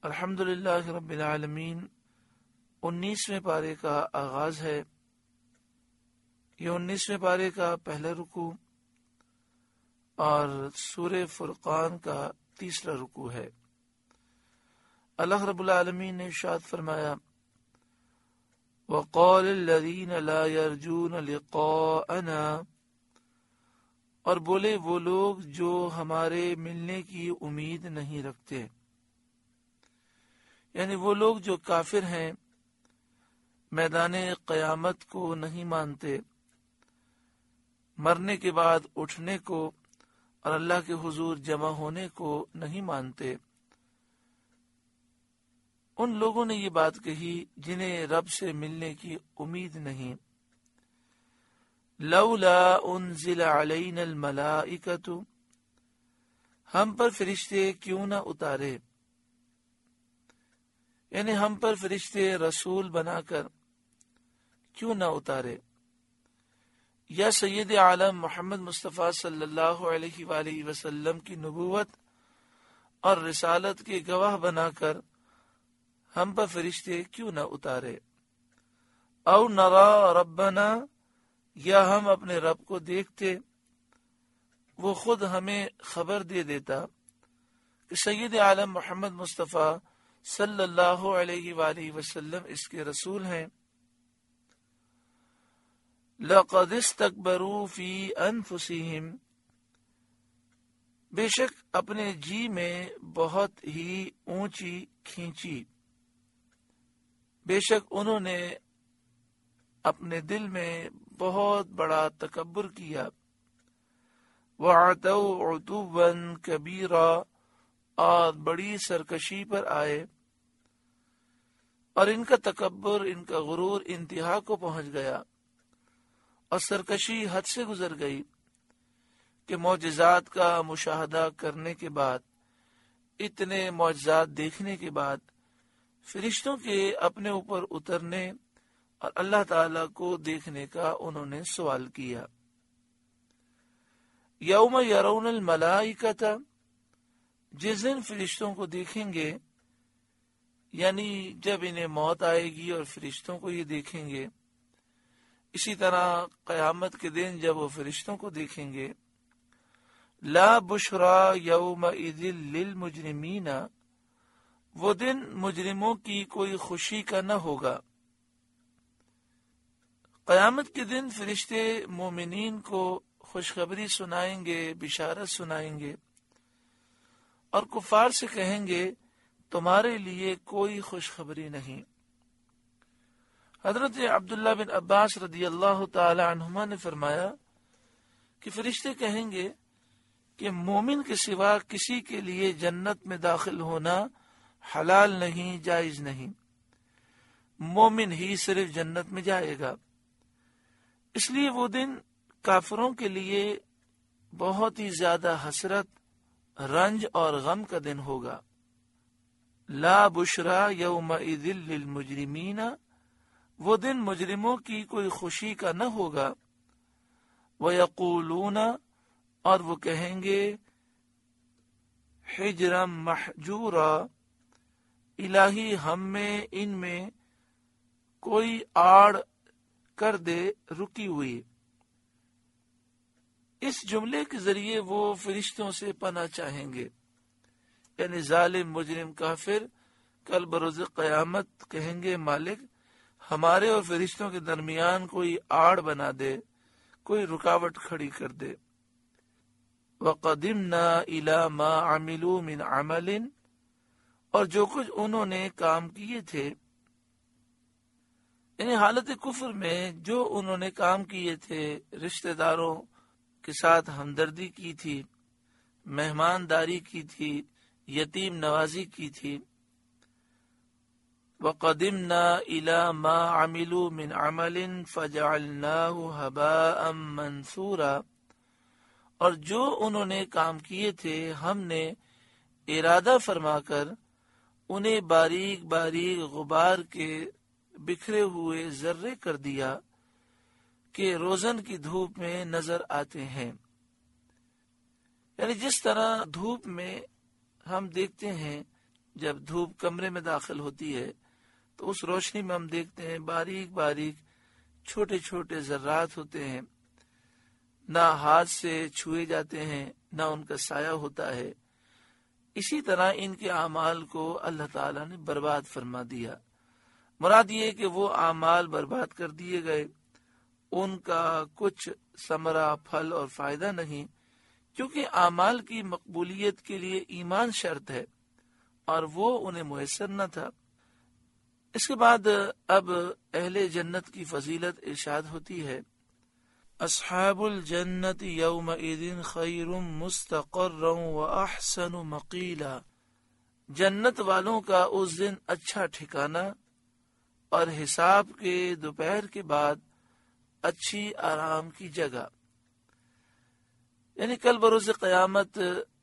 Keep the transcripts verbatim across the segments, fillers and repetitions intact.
الحمدللہ رب العالمین انیسویں پارے کا آغاز ہے۔ یہ انیسویں پارے کا پہلا رکوع اور سورہ فرقان کا تیسرا رکوع ہے۔ اللہ رب العالمین نے ارشاد فرمایا، وَقَالَ الَّذِينَ لَا يَرْجُونَ لِقَاءَنَا، اور بولے وہ لوگ جو ہمارے ملنے کی امید نہیں رکھتے، یعنی وہ لوگ جو کافر ہیں، میدان قیامت کو نہیں مانتے، مرنے کے بعد اٹھنے کو اور اللہ کے حضور جمع ہونے کو نہیں مانتے، ان لوگوں نے یہ بات کہی جنہیں رب سے ملنے کی امید نہیں۔ لولا انزل علینا الملائکۃ، ہم پر فرشتے کیوں نہ اتارے، یعنی ہم پر فرشتے رسول بنا کر کیوں نہ اتارے، یا سید عالم محمد مصطفیٰ صلی اللہ علیہ وآلہ وسلم کی نبوت اور رسالت کے گواہ بنا کر ہم پر فرشتے کیوں نہ اتارے۔ او نرا ربنا، یا ہم اپنے رب کو دیکھتے، وہ خود ہمیں خبر دے دیتا کہ سید عالم محمد مصطفیٰ صلی اللہ علیہ وآلہ وسلم اس کے رسول ہیں۔ لَقَدِ اسْتَكْبَرُوا فِي أَنفُسِهِمْ، بے شک اپنے جی میں بہت ہی اونچی کھینچی، بے شک انہوں نے اپنے دل میں بہت بڑا تکبر کیا۔ وَعَتَوْا عُتُوًّا كَبِيرًا، اور بڑی سرکشی پر آئے، اور ان کا تکبر، ان کا غرور انتہا کو پہنچ گیا اور سرکشی حد سے گزر گئی کہ معجزات کا مشاہدہ کرنے کے بعد، اتنے معجزات دیکھنے کے بعد، فرشتوں کے اپنے اوپر اترنے اور اللہ تعالی کو دیکھنے کا انہوں نے سوال کیا۔ یوم یرون الملائکۃ، جس دن فرشتوں کو دیکھیں گے، یعنی جب انہیں موت آئے گی اور فرشتوں کو یہ دیکھیں گے، اسی طرح قیامت کے دن جب وہ فرشتوں کو دیکھیں گے، لا بشرا یومئذ للمجرمین، وہ دن مجرموں کی کوئی خوشی کا نہ ہوگا۔ قیامت کے دن فرشتے مومنین کو خوشخبری سنائیں گے، بشارت سنائیں گے، اور کفار سے کہیں گے تمہارے لیے کوئی خوشخبری نہیں۔ حضرت عبداللہ بن عباس رضی اللہ تعالی عنہما نے فرمایا کہ فرشتے کہیں گے کہ مومن کے سوا کسی کے لیے جنت میں داخل ہونا حلال نہیں، جائز نہیں، مومن ہی صرف جنت میں جائے گا۔ اس لیے وہ دن کافروں کے لیے بہت ہی زیادہ حسرت، رنج اور غم کا دن ہوگا۔ لا بشرا یومئذ للمجرمین، وہ دن مجرموں کی کوئی خوشی کا نہ ہوگا۔ وَيَقُولُونَ، اور وہ کہیں گے حجرا محجورا، الہی ہم میں ان میں کوئی آڑ کر دے رکی ہوئی۔ اس جملے کے ذریعے وہ فرشتوں سے پناہ چاہیں گے، یعنی ظالم مجرم کافر کل بروز قیامت کہیں گے مالک ہمارے اور فرشتوں کے درمیان کوئی آڑ بنا دے، کوئی رکاوٹ کھڑی کر دے۔ وَقَدِمْنَا إِلَى مَا عَمِلُوا مِنْ عَمَلٍ، اور جو کچھ انہوں نے کام کیے تھے، یعنی حالت کفر میں جو انہوں نے کام کیے تھے، رشتہ داروں کے ساتھ ہمدردی کی تھی، مہمانداری کی تھی، یتیم نوازی کی تھی۔ وَقَدِمْنَا إِلَى مَا عَمِلُوا مِنْ عَمَلٍ فَجَعَلْنَاهُ هَبَاءً مَنْثُورًا، اور جو انہوں نے کام کیے تھے ہم نے ارادہ فرما کر انہیں باریک باریک غبار کے بکھرے ہوئے ذرے کر دیا کہ روزن کی دھوپ میں نظر آتے ہیں۔ یعنی جس طرح دھوپ میں ہم دیکھتے ہیں جب دھوپ کمرے میں داخل ہوتی ہے تو اس روشنی میں ہم دیکھتے ہیں باریک باریک چھوٹے چھوٹے ذرات ہوتے ہیں، نہ ہاتھ سے چھوئے جاتے ہیں، نہ ان کا سایہ ہوتا ہے۔ اسی طرح ان کے اعمال کو اللہ تعالیٰ نے برباد فرما دیا۔ مراد یہ کہ وہ اعمال برباد کر دیے گئے، ان کا کچھ ثمرہ، پھل اور فائدہ نہیں، کیونکہ اعمال کی مقبولیت کے لیے ایمان شرط ہے اور وہ انہیں میسر نہ تھا۔ اس کے بعد اب اہل جنت کی فضیلت ارشاد ہوتی ہے، اصحاب الجنت یومئذ خیر مستقرا واحسن مقیلا، جنت والوں کا اس دن اچھا ٹھکانہ اور حساب کے دوپہر کے بعد اچھی آرام کی جگہ۔ یعنی کل بروز قیامت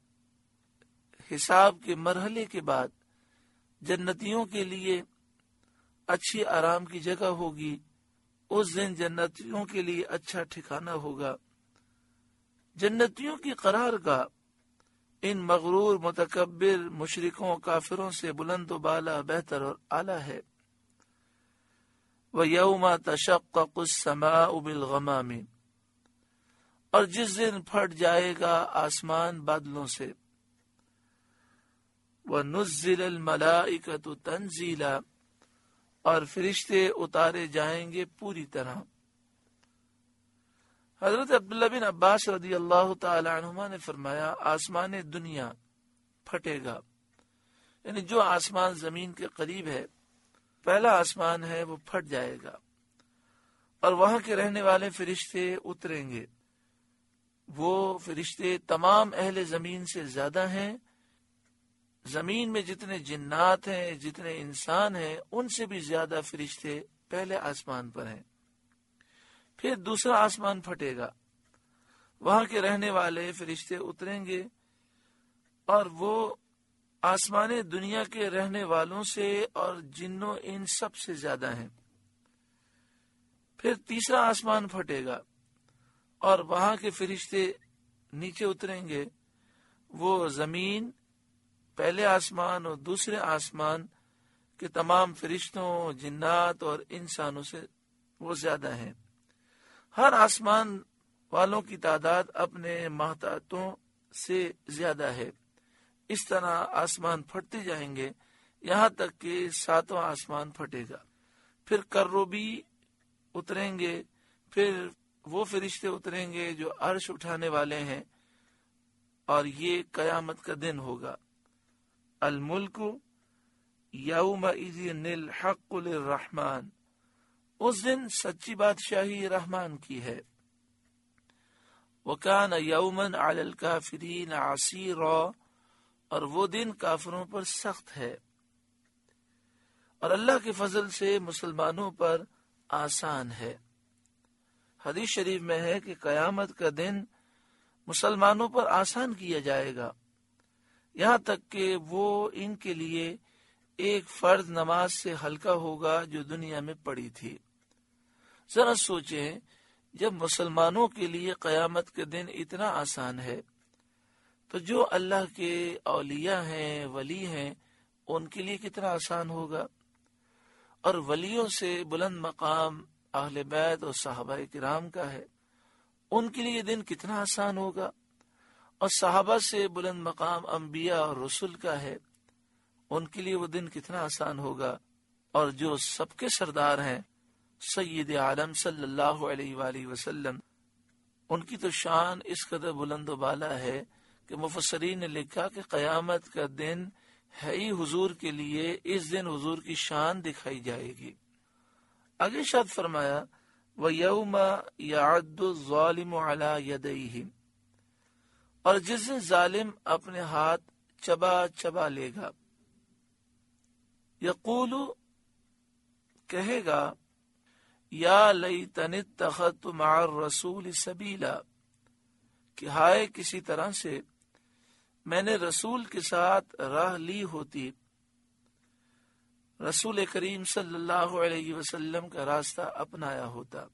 حساب کے مرحلے کے بعد جنتیوں کے لیے اچھی آرام کی جگہ ہوگی، اس دن جنتیوں کے لیے اچھا ٹھکانہ ہوگا۔ جنتیوں کی قرار گاہ ان مغرور متکبر مشرکوں کافروں سے بلند و بالا، بہتر اور اعلیٰ ہے۔ وَيَوْمَ تَشَقَّقُ السَّمَاءُ بِالْغَمَامِ، اور جس دن پھٹ جائے گا آسمان بادلوں سے۔ وَنُزِّلَ الْمَلَائِكَةُ تَنزِيلًا، اور فرشتے اتارے جائیں گے پوری طرح۔ حضرت عبداللہ بن عباس رضی اللہ تعالی عنہما نے فرمایا، آسمان دنیا پھٹے گا، یعنی جو آسمان زمین کے قریب ہے، پہلا آسمان ہے، وہ پھٹ جائے گا اور وہاں کے رہنے والے فرشتے اتریں گے۔ وہ فرشتے تمام اہل زمین سے زیادہ ہیں، زمین میں جتنے جنات ہیں، جتنے انسان ہیں، ان سے بھی زیادہ فرشتے پہلے آسمان پر ہیں۔ پھر دوسرا آسمان پھٹے گا، وہاں کے رہنے والے فرشتے اتریں گے اور وہ آسمان دنیا کے رہنے والوں سے اور جنوں ان سب سے زیادہ ہیں۔ پھر تیسرا آسمان پھٹے گا اور وہاں کے فرشتے نیچے اتریں گے، وہ زمین، پہلے آسمان اور دوسرے آسمان کے تمام فرشتوں، جنات اور انسانوں سے وہ زیادہ ہیں۔ ہر آسمان والوں کی تعداد اپنے محتاطوں سے زیادہ ہے۔ اس طرح آسمان پھٹتے جائیں گے یہاں تک کہ ساتواں آسمان پھٹے گا۔ پھر کروبی اتریں گے، پھر وہ فرشتے اتریں گے جو عرش اٹھانے والے ہیں، اور یہ قیامت کا دن ہوگا۔ الملک یومئذ الحق للرحمن، اس دن سچی بادشاہی رحمان کی ہے۔ وَكَانَ يَوْمًا عَلَى الْكَافِرِينَ عَسِيرًا، اور وہ دن کافروں پر سخت ہے، اور اللہ کے فضل سے مسلمانوں پر آسان ہے۔ حدیث شریف میں ہے کہ قیامت کا دن مسلمانوں پر آسان کیا جائے گا، یہاں تک کہ وہ ان کے لیے ایک فرض نماز سے ہلکا ہوگا جو دنیا میں پڑی تھی۔ ذرا سوچیں، جب مسلمانوں کے لیے قیامت کے دن اتنا آسان ہے تو جو اللہ کے اولیاء ہیں، ولی ہیں، ان کے لیے کتنا آسان ہوگا۔ اور ولیوں سے بلند مقام اہل بیت اور صحابہ کرام کا ہے، ان کے لیے دن کتنا آسان ہوگا۔ اور صحابہ سے بلند مقام انبیاء اور رسول کا ہے، ان کے لیے وہ دن کتنا آسان ہوگا۔ اور جو سب کے سردار ہیں سید عالم صلی اللہ علیہ وآلہ وسلم، ان کی تو شان اس قدر بلند و بالا ہے کہ مفسرین نے لکھا کہ قیامت کا دن ہے ہی حضور کے لیے، اس دن حضور کی شان دکھائی جائے گی۔ آگے شاد فرمایا، وَيَوْمَ يَعَدُّ الظَّالِمُ عَلَى يَدَيْهِ، اور جس دن ظالم اپنے ہاتھ چبا چبا لے گا، یقول، کہے گا، یا لیتنی اتخذت مع الرسول سبیلا، کہ ہائے کسی طرح سے میں نے رسول کے ساتھ راہ لی ہوتی، رسول کریم صلی اللہ علیہ وسلم کا راستہ اپنایا ہوتا۔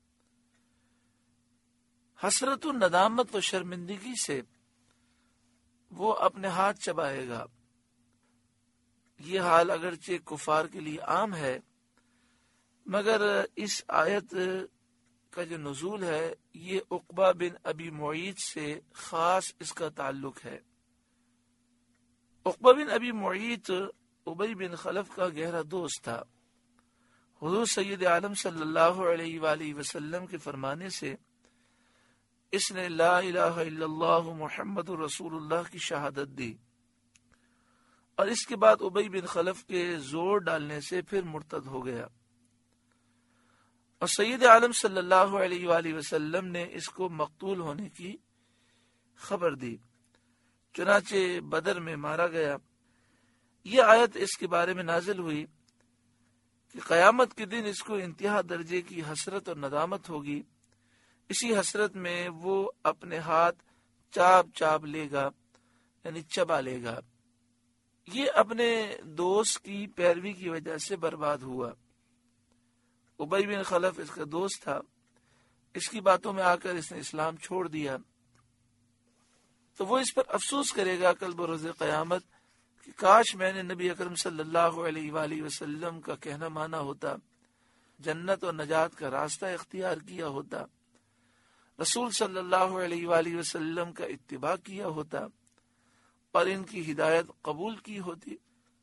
حسرت و ندامت و شرمندگی سے وہ اپنے ہاتھ چبائے گا۔ یہ حال اگرچہ کفار کے لیے عام ہے، مگر اس آیت کا جو نزول ہے یہ عقبہ بن ابی معیط سے خاص اس کا تعلق ہے۔ عقبہ بن ابی معیط ابی بن خلف کا گہرا دوست تھا۔ حضور سید عالم صلی اللہ علیہ وآلہ وسلم کے فرمانے سے اس نے لا الہ الا اللہ محمد رسول اللہ کی شہادت دی، اور اس کے بعد ابی بن خلف کے زور ڈالنے سے پھر مرتد ہو گیا، اور سید عالم صلی اللہ علیہ وآلہ وسلم نے اس کو مقتول ہونے کی خبر دی، چنانچہ بدر میں مارا گیا۔ یہ آیت اس کے بارے میں نازل ہوئی کہ قیامت کے دن اس کو انتہا درجے کی حسرت اور ندامت ہوگی، اسی حسرت میں وہ اپنے ہاتھ چاپ چاپ لے گا، یعنی چبا لے گا۔ یہ اپنے دوست کی پیروی کی وجہ سے برباد ہوا۔ ابی بن خلف اس کا دوست تھا، اس کی باتوں میں آ کر اس نے اسلام چھوڑ دیا، تو وہ اس پر افسوس کرے گا کل بروز قیامت کہ کاش میں نے نبی اکرم صلی اللہ علیہ وآلہ وسلم کا کہنا مانا ہوتا، جنت اور نجات کا راستہ اختیار کیا ہوتا، رسول صلی اللہ علیہ وآلہ وسلم کا اتباع کیا ہوتا اور ان کی ہدایت قبول کی ہوتی۔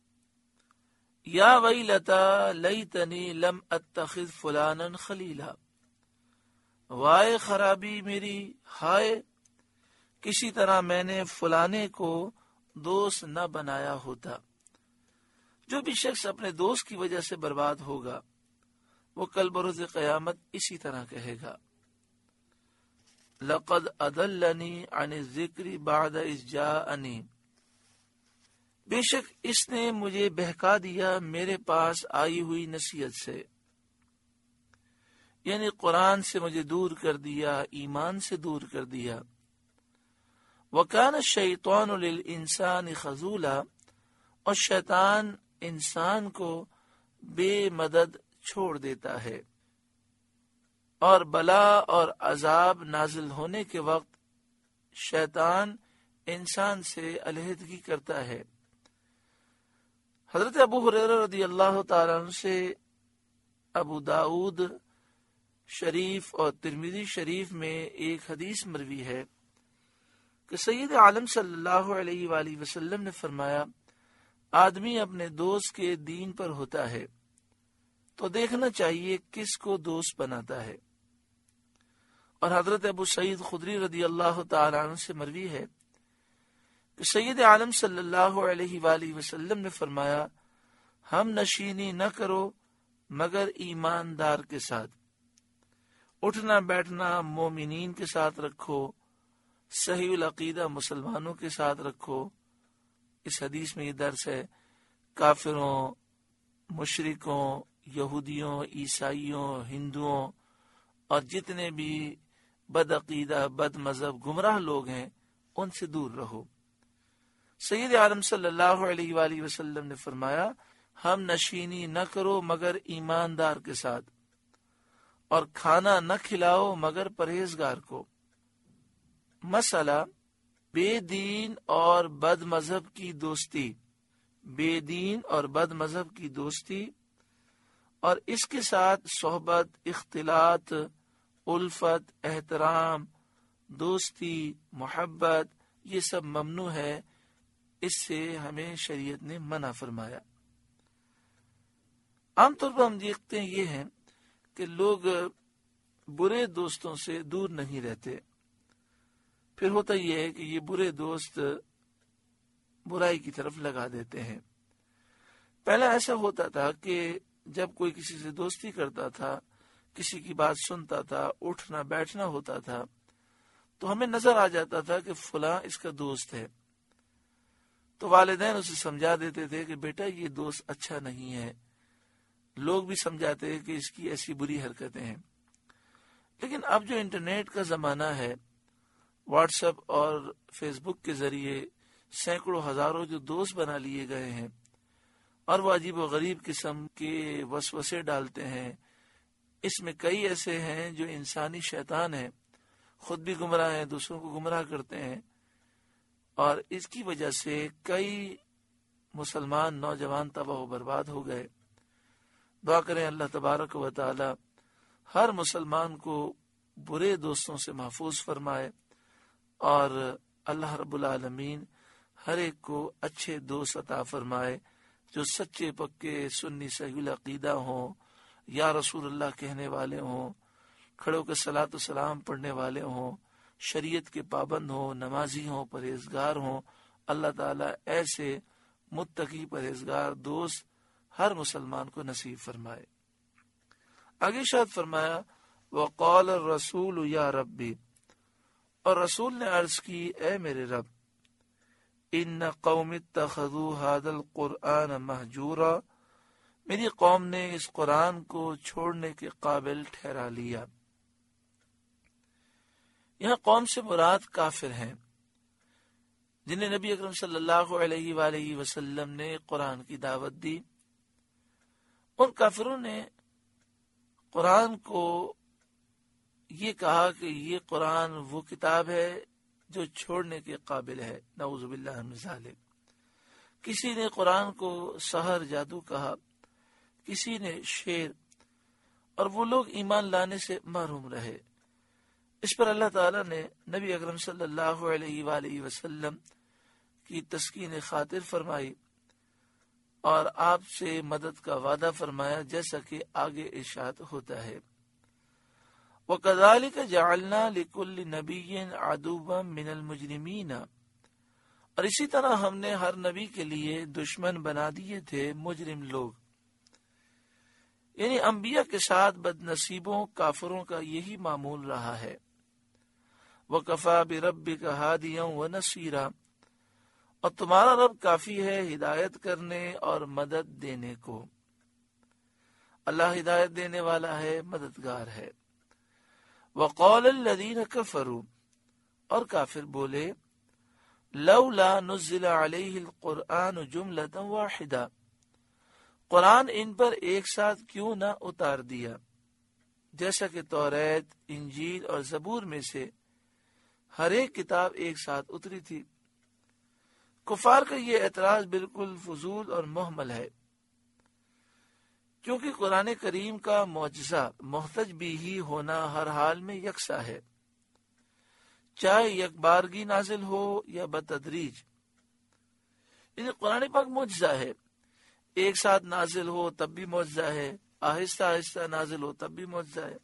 یا ویلتا لیتنی لم اتخذ فلانا خلیلا، وائے خرابی میری، ہائے کسی طرح میں نے فلانے کو دوست نہ بنایا ہوتا۔ جو بھی شخص اپنے دوست کی وجہ سے برباد ہوگا وہ کل بروز قیامت اسی طرح کہے گا، لقد اضلنی عن الذکر بعد اذ جاءنی، بے شک اس نے مجھے بہکا دیا میرے پاس آئی ہوئی نصیحت سے، یعنی قرآن سے مجھے دور کر دیا، ایمان سے دور کر دیا۔ وَكَانَ الشَّيْطَانُ لِلْإِنسَانِ خَذُولًا، اور شیطان انسان کو بے مدد چھوڑ دیتا ہے، اور بلا اور عذاب نازل ہونے کے وقت شیطان انسان سے علیحدگی کرتا ہے۔ حضرت ابو ہریرہ رضی اللہ تعالیٰ عنہ سے ابو داؤد شریف اور ترمذی شریف میں ایک حدیث مروی ہے کہ سید عالم صلی اللہ علیہ وآلہ وسلم نے فرمایا، آدمی اپنے دوست کے دین پر ہوتا ہے تو دیکھنا چاہیے کس کو دوست بناتا ہے۔ اور حضرت ابو سعید خدری رضی اللہ تعالیٰ عنہ سے مروی ہے کہ سید عالم صلی اللہ علیہ وآلہ وسلم نے فرمایا، ہم نشینی نہ کرو مگر ایماندار کے ساتھ، اٹھنا بیٹھنا مومنین کے ساتھ رکھو، صحیح العقیدہ مسلمانوں کے ساتھ رکھو۔ اس حدیث میں یہ درس ہے کافروں، مشرکوں، یہودیوں، عیسائیوں، ہندوؤں اور جتنے بھی بد عقیدہ، بد مذہب، گمراہ لوگ ہیں ان سے دور رہو۔ سید عالم صلی اللہ علیہ وآلہ وسلم نے فرمایا، ہم نشینی نہ کرو مگر ایماندار کے ساتھ، اور کھانا نہ کھلاؤ مگر پرہیزگار کو۔ مسئلہ بے دین اور بد مذہب کی دوستی، بے دین اور بد مذہب کی دوستی اور اس کے ساتھ صحبت، اختلاط، الفت، احترام، دوستی، محبت، یہ سب ممنوع ہے، اس سے ہمیں شریعت نے منع فرمایا۔ عام طور پر ہم دیکھتے ہیں یہ ہے کہ لوگ برے دوستوں سے دور نہیں رہتے، پھر ہوتا یہ ہے کہ یہ برے دوست برائی کی طرف لگا دیتے ہیں۔ پہلا ایسا ہوتا تھا کہ جب کوئی کسی سے دوستی کرتا تھا، کسی کی بات سنتا تھا، اٹھنا بیٹھنا ہوتا تھا، تو ہمیں نظر آ جاتا تھا کہ فلاں اس کا دوست ہے، تو والدین اسے سمجھا دیتے تھے کہ بیٹا یہ دوست اچھا نہیں ہے، لوگ بھی سمجھاتے ہیں کہ اس کی ایسی بری حرکتیں ہیں۔ لیکن اب جو انٹرنیٹ کا زمانہ ہے، واٹس ایپ اور فیس بک کے ذریعے سینکڑوں ہزاروں جو دوست بنا لیے گئے ہیں، اور وہ عجیب و غریب قسم کے وسوسے ڈالتے ہیں۔ اس میں کئی ایسے ہیں جو انسانی شیطان ہیں، خود بھی گمراہ ہیں، دوسروں کو گمراہ کرتے ہیں، اور اس کی وجہ سے کئی مسلمان نوجوان تباہ و برباد ہو گئے۔ دعا کریں اللہ تبارک و تعالی ہر مسلمان کو برے دوستوں سے محفوظ فرمائے، اور اللہ رب العالمین ہر ایک کو اچھے دوست عطا فرمائے جو سچے پکے سنی صحیح العقیدہ ہوں، یا رسول اللہ کہنے والے ہوں، کھڑوں کے صلاۃ و سلام پڑھنے والے ہوں، شریعت کے پابند ہوں، نمازی ہوں، پرہیزگار ہوں۔ اللہ تعالیٰ ایسے متقی پرہیزگار دوست ہر مسلمان کو نصیب فرمائے۔ آگے شاید فرمایا وقال الرسول یا ربی، اور رسول نے عرض کی اے میرے رب، ان قوم اتخذوا هذا القرآن مہجورا، میری قوم نے اس قرآن کو چھوڑنے کے قابل ٹھہرا لیا۔ یہاں قوم سے مراد کافر ہیں جنہیں نبی اکرم صلی اللہ علیہ وآلہ وسلم نے قرآن کی دعوت دی۔ ان کافروں نے قرآن کو یہ کہا کہ یہ قرآن وہ کتاب ہے جو چھوڑنے کے قابل ہے، نعوذ باللہ من ذالک۔ کسی نے قرآن کو سحر جادو کہا، کسی نے شعر، اور وہ لوگ ایمان لانے سے محروم رہے۔ اس پر اللہ تعالیٰ نے نبی اکرم صلی اللہ علیہ وآلہ وسلم کی تسکین خاطر فرمائی اور آپ سے مدد کا وعدہ فرمایا، جیسا کہ آگے ارشاد ہوتا ہے وَكَذَلِكَ جَعَلْنَا لِكُلِّ نَبِيٍّ عَدُوًّا مِّنَ الْمُجْرِمِينَ، اور اسی طرح ہم نے ہر نبی کے لیے دشمن بنا دیے تھے مجرم لوگ، یعنی انبیاء کے ساتھ بد نصیبوں کافروں کا یہی معمول رہا ہے۔ وَكَفَى بِرَبِّكَ هَادِيًا وَنَصِيرًا، اور تمہارا رب کافی ہے ہدایت کرنے اور مدد دینے کو۔ اللہ ہدایت دینے والا ہے، مددگار ہے۔ وَقَالَ الَّذِينَ كَفَرُوا، اور کافر بولے لَوْلَا نُزِّلَ عَلَيْهِ الْقُرْآنُ جُمْلَةً وَاحِدَةً، قرآن ان پر ایک ساتھ کیوں نہ اتار دیا، جیسا کہ توریت، انجیل اور زبور میں سے ہر ایک کتاب ایک ساتھ اتری تھی۔ کفار کا یہ اعتراض بالکل فضول اور محمل ہے، کیونکہ قرآن کریم کا معجزہ محتج بھی ہی ہونا ہر حال میں یکساں ہے، چاہے یک بارگی نازل ہو یا بتدریج۔ یعنی قرآن پاک معجزہ ہے، ایک ساتھ نازل ہو تب بھی معجزہ ہے، آہستہ آہستہ نازل ہو تب بھی معجزہ ہے،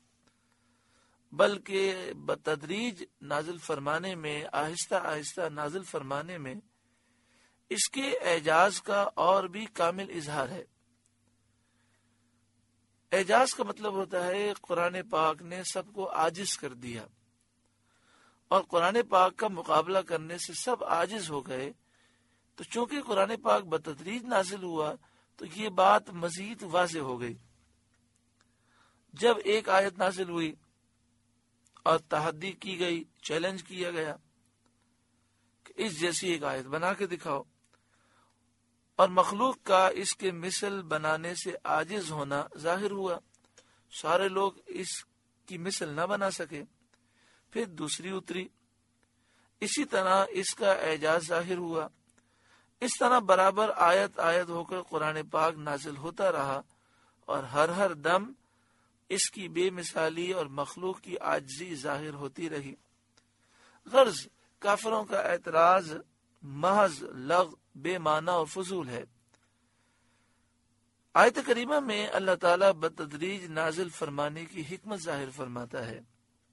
بلکہ بتدریج نازل فرمانے میں، آہستہ آہستہ نازل فرمانے میں اس کے اعجاز کا اور بھی کامل اظہار ہے۔ اعجاز کا مطلب ہوتا ہے قرآن پاک نے سب کو عاجز کر دیا، اور قرآن پاک کا مقابلہ کرنے سے سب عاجز ہو گئے، تو چونکہ قرآن پاک بتدریج نازل ہوا تو یہ بات مزید واضح ہو گئی۔ جب ایک آیت نازل ہوئی اور تحدی کی گئی، چیلنج کیا گیا کہ اس جیسی ایک آیت بنا کے دکھاؤ، اور مخلوق کا اس کے مثل بنانے سے عاجز ہونا ظاہر ہوا، سارے لوگ اس کی مثل نہ بنا سکے، پھر دوسری اتری، اسی طرح اس کا اعجاز ظاہر ہوا۔ اس طرح برابر آیت آیت ہو کر قرآن پاک نازل ہوتا رہا، اور ہر ہر دم اس کی بے مثالی اور مخلوق کی عاجزی ظاہر ہوتی رہی۔ غرض کافروں کا اعتراض محض لغو، بے معنی اور فضول ہے۔ آیت کریمہ میں اللہ تعالیٰ بتدریج نازل فرمانے کی حکمت ظاہر فرماتا ہے۔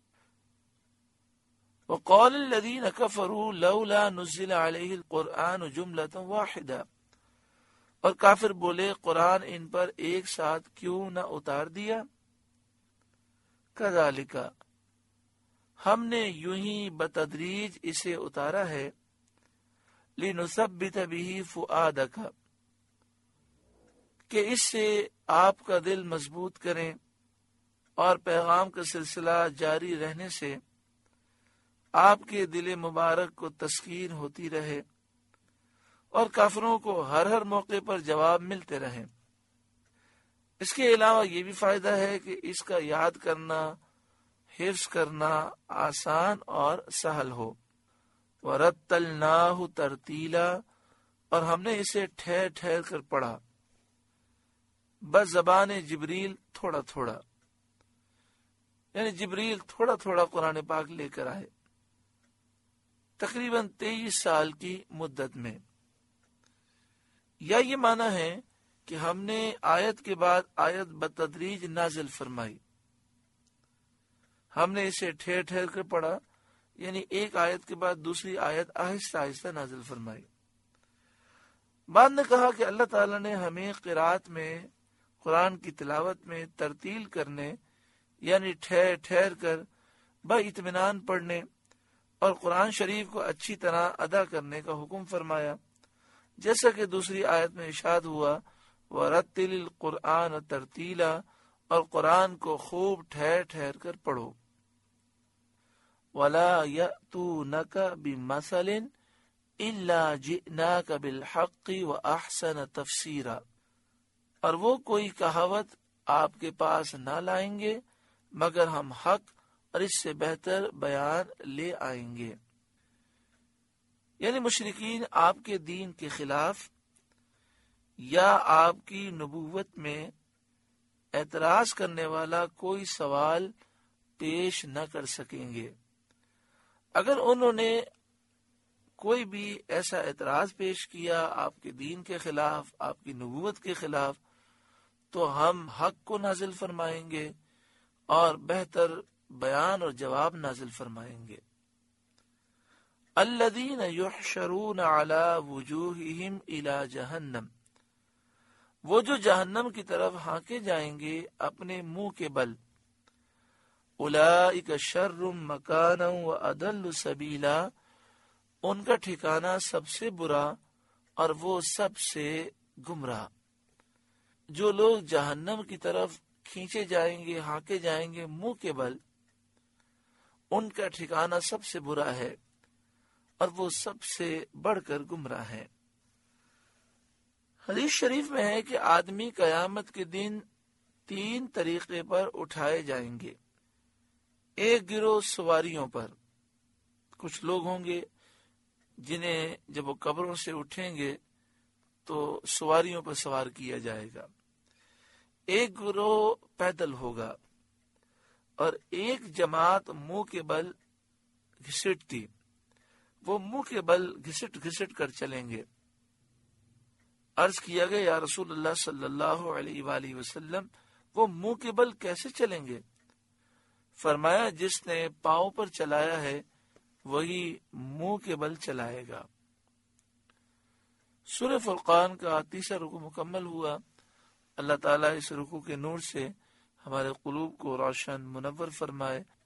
وَقَالَ الَّذِينَ كَفَرُوا لَوْلَا نُزِّلَ عَلَيْهِ الْقُرْآنُ جُمْلَةً وَاحِدَةً، اور کافر بولے قرآن ان پر ایک ساتھ کیوں نہ اتار دیا۔ كَذَلِكَ، ہم نے یوں ہی بتدریج اسے اتارا ہے، لِنُثَبِّتَ بِهِ فُؤَادَكَ، کہ اس سے آپ کا دل مضبوط کریں، اور پیغام کا سلسلہ جاری رہنے سے آپ کے دل مبارک کو تسکین ہوتی رہے، اور کافروں کو ہر ہر موقع پر جواب ملتے رہیں۔ اس کے علاوہ یہ بھی فائدہ ہے کہ اس کا یاد کرنا، حفظ کرنا آسان اور سہل ہو۔ وَرَتَّلْنَاهُ تَرْتِيلًا، اور ہم نے اسے ٹھہر ٹھہر کر پڑھا، بس زبان جبریل تھوڑا تھوڑا، یعنی جبریل تھوڑا تھوڑا قرآن پاک لے کر آئے، تقریباً تیئیس سال کی مدت میں۔ یا یہ معنی ہے کہ ہم نے آیت کے بعد آیت بتدریج نازل فرمائی، ہم نے اسے ٹھہر ٹھہر کر پڑھا، یعنی ایک آیت کے بعد دوسری آیت آہستہ آہستہ نازل فرمائی۔ بعد نے کہا کہ اللہ تعالیٰ نے ہمیں قرات میں، قرآن کی تلاوت میں ترتیل کرنے، یعنی ٹھہر ٹھہر کر با اطمینان پڑھنے اور قرآن شریف کو اچھی طرح ادا کرنے کا حکم فرمایا، جیسا کہ دوسری آیت میں ارشاد ہوا، وَرَتِّلِ الْقُرْآنَ تَرْتِيلًا، اور قرآن کو خوب ٹھہر ٹھہر کر پڑھو۔ وَلَا يَأْتُونَكَ بِمَثَلٍ إِلَّا جِئْنَاكَ بِالْحَقِّ وَأَحْسَنَ تَفْسِيرًا، اور وہ کوئی کہاوت آپ کے پاس نہ لائیں گے مگر ہم حق اور اس سے بہتر بیان لے آئیں گے۔ یعنی مشرکین آپ کے دین کے خلاف یا آپ کی نبوت میں اعتراض کرنے والا کوئی سوال پیش نہ کر سکیں گے۔ اگر انہوں نے کوئی بھی ایسا اعتراض پیش کیا آپ کے دین کے خلاف، آپ کی نبوت کے خلاف، تو ہم حق کو نازل فرمائیں گے اور بہتر بیان اور جواب نازل فرمائیں گے۔ الذین یحشرون علی وجوہہم الی جہنم، وہ جو جہنم کی طرف ہانکے جائیں گے اپنے منہ کے بل۔ اولئک شر مکانا واضل سبیلا، ان کا ٹھکانہ سب سے برا اور وہ سب سے گمراہ۔ جو لوگ جہنم کی طرف کھینچے جائیں گے، ہانکے جائیں گے منہ کے بل، ان کا ٹھکانہ سب سے برا ہے اور وہ سب سے بڑھ کر گمراہ ہے۔ حدیث شریف میں ہے کہ آدمی قیامت کے دن تین طریقے پر اٹھائے جائیں گے۔ ایک گروہ سواریوں پر، کچھ لوگ ہوں گے جنہیں جب وہ قبروں سے اٹھیں گے تو سواریوں پر سوار کیا جائے گا۔ ایک گروہ پیدل ہوگا اور ایک جماعت منہ کے بل گھسٹتی، وہ منہ کے بل گھسٹ گھسٹ کر چلیں گے۔ عرض کیا گیا یا رسول اللہ صلی اللہ علیہ وآلہ وسلم، وہ منہ کے بل کیسے چلیں گے؟ فرمایا جس نے پاؤں پر چلایا ہے وہی منہ کے بل چلائے گا۔ سورہ فرقان کا تیسرا رکوع مکمل ہوا۔ اللہ تعالیٰ اس رکوع کے نور سے ہمارے قلوب کو روشن منور فرمائے۔